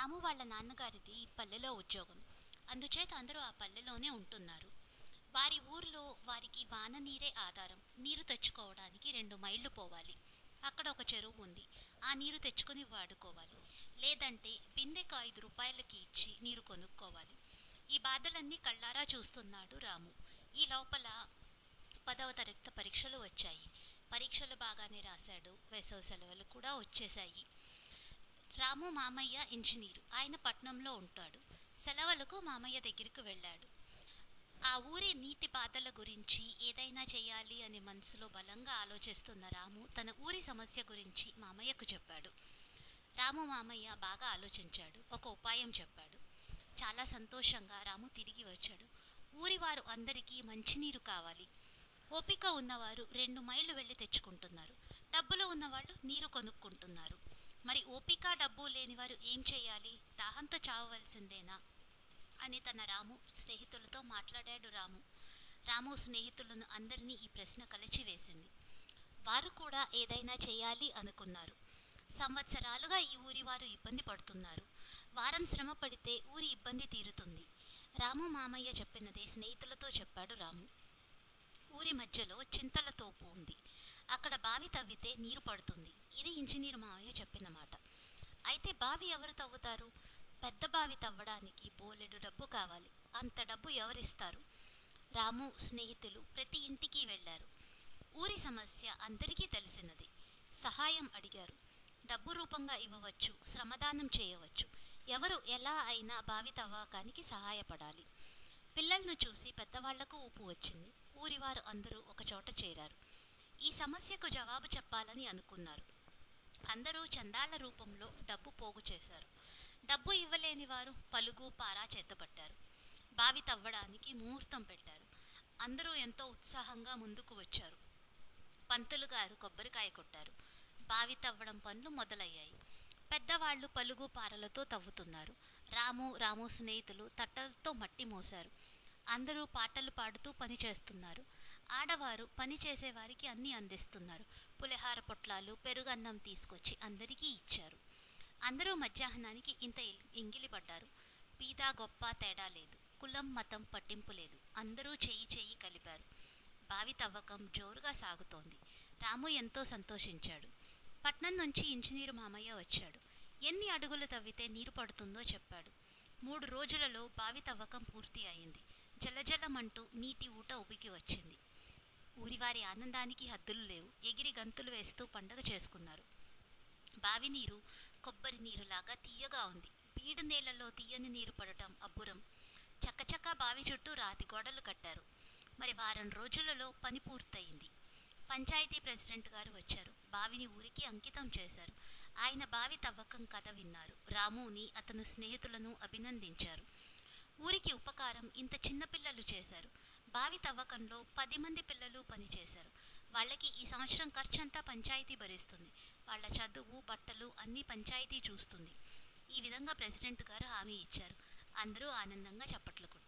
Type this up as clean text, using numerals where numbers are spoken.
రాము వాళ్ళ నాన్నగారిది పల్లెలో ఉద్యోగం. అందుచేత అందరూ ఆ పల్లెలోనే ఉంటున్నారు. వారి ఊర్లో వారికి వాన నీరే ఆధారం. నీరు తెచ్చుకోవడానికి 2 మైళ్ళు పోవాలి. అక్కడ ఒక చెరువు ఉంది. ఆ నీరు తెచ్చుకొని వాడుకోవాలి. లేదంటే బిందెకు 5 రూపాయలకి ఇచ్చి నీరు కొనుక్కోవాలి. ఈ బాధలన్నీ కళ్ళారా చూస్తున్నాడు రాము. ఈ లోపల 10వ తరగతి పరీక్షలు వచ్చాయి. పరీక్షలు బాగానే రాశాడు. వేసవి సెలవులు కూడా వచ్చేశాయి. రాము మామయ్య ఇంజనీరు. ఆయన పట్నంలో ఉంటాడు. సెలవులకు మామయ్య దగ్గరికి వెళ్ళాడు. ఆ ఊరి నీటి బాధల గురించి ఏదైనా చేయాలి అని మనసులో బలంగా ఆలోచిస్తున్న రాము తన ఊరి సమస్య గురించి మామయ్యకు చెప్పాడు. రాము మామయ్య బాగా ఆలోచించాడు. ఒక ఉపాయం చెప్పాడు. చాలా సంతోషంగా రాము తిరిగి వచ్చాడు. ఊరివారు అందరికీ మంచినీరు కావాలి. ఓపిక ఉన్నవారు 2 మైళ్ళు వెళ్ళి తెచ్చుకుంటున్నారు. డబ్బులు ఉన్నవాళ్ళు నీరు కొనుక్కుంటున్నారు. మరి ఓపిక డబ్బు లేనివారు ఏం చేయాలి? దాహంతో చావవలసిందేనా అని తన రాము స్నేహితులతో మాట్లాడాడు. రాము స్నేహితులను అందరినీ ఈ ప్రశ్న కలిచివేసింది. వారు కూడా ఏదైనా చేయాలి అనుకున్నారు. సంవత్సరాలుగా ఈ ఊరి వారు ఇబ్బంది పడుతున్నారు. వారం శ్రమ పడితే ఊరి ఇబ్బంది తీరుతుంది. రాము మామయ్య చెప్పినదే స్నేహితులతో చెప్పాడు రాము. ఊరి మధ్యలో చింతల తోపు ఉంది. అక్కడ బావి తవ్వితే నీరు పడుతుంది. ఇది ఇంజనీర్ మావయ్య చెప్పిన మాట. అయితే బావి ఎవరు తవ్వుతారు? పెద్ద బావి తవ్వడానికి బోలెడు డబ్బు కావాలి. అంత డబ్బు ఎవరిస్తారు? రాము స్నేహితులు ప్రతి ఇంటికి వెళ్ళారు. ఊరి సమస్య అందరికీ తెలిసినది. సహాయం అడిగారు. డబ్బు రూపంగా ఇవ్వవచ్చు, శ్రమదానం చేయవచ్చు. ఎవరు ఎలా అయినా బావి తవ్వకానికి సహాయపడాలి. పిల్లలను చూసి పెద్దవాళ్లకు ఊపు వచ్చింది. ఊరివారు అందరూ ఒకచోట చేరారు. ఈ సమస్యకు జవాబు చెప్పాలని అనుకున్నారు. అందరూ చందాల రూపంలో డబ్బు పోగు చేశారు. డబ్బు ఇవ్వలేని వారు పలుగు పారా చేతపట్టారు. బావి తవ్వడానికి ముహూర్తం పెట్టారు. అందరూ ఎంతో ఉత్సాహంగా ముందుకు వచ్చారు. పంతులు గారు కొబ్బరికాయ కొట్టారు. బావి తవ్వడం పనులు మొదలయ్యాయి. పెద్దవాళ్లు పలుగు పారలతో తవ్వుతున్నారు. రాము స్నేహితులు తట్టలతో మట్టి మోశారు. అందరూ పాటలు పాడుతూ పని చేస్తున్నారు. ఆడవారు పని చేసేవారికి అన్నీ అందిస్తున్నారు. పులిహార పొట్లాలు, పెరుగన్నం తీసుకొచ్చి అందరికీ ఇచ్చారు. అందరూ మధ్యాహ్నానికి ఇంత ఎంగిలిపడ్డారు. పీద గొప్ప తేడా లేదు. కులం మతం పట్టింపు లేదు. అందరూ చెయ్యి కలిపారు. బావి తవ్వకం జోరుగా సాగుతోంది. రాము ఎంతో సంతోషించాడు. పట్నం నుంచి ఇంజనీరు మామయ్య వచ్చాడు. ఎన్ని అడుగులు తవ్వితే నీరు పడుతుందో చెప్పాడు. 3 రోజులలో బావి తవ్వకం పూర్తి అయింది. జలజలమంటూ నీటి ఊట ఉబికి వచ్చింది. ఊరివారి ఆనందానికి హద్దులు లేవు. ఎగిరి గంతులు వేస్తూ పండగ చేసుకున్నారు. బావి నీరు కొబ్బరి నీరులాగా తీయగా ఉంది. బీడు నేలలో తీయని నీరు పడటం అబ్బురం. చక్కచక్క బావి చుట్టూ రాతి గోడలు కట్టారు. మరి వారం రోజులలో పని పూర్తయింది. పంచాయతీ ప్రెసిడెంట్ గారు వచ్చారు. బావిని ఊరికి అంకితం చేశారు. ఆయన బావి తవ్వకం కథ విన్నారు. రాముని అతను స్నేహితులను అభినందించారు. ఊరికి ఉపకారం ఇంత చిన్న పిల్లలు చేశారు. బావి తవ్వకంలో 10 మంది పిల్లలు పనిచేశారు. వాళ్ళకి ఈ సంవత్సరం ఖర్చంతా పంచాయతీ భరిస్తుంది. వాళ్ళ చదువు, బట్టలు అన్నీ పంచాయతీ చూస్తుంది. ఈ విధంగా ప్రెసిడెంట్ గారు హామీ ఇచ్చారు. అందరూ ఆనందంగా చప్పట్లు కొట్టారు.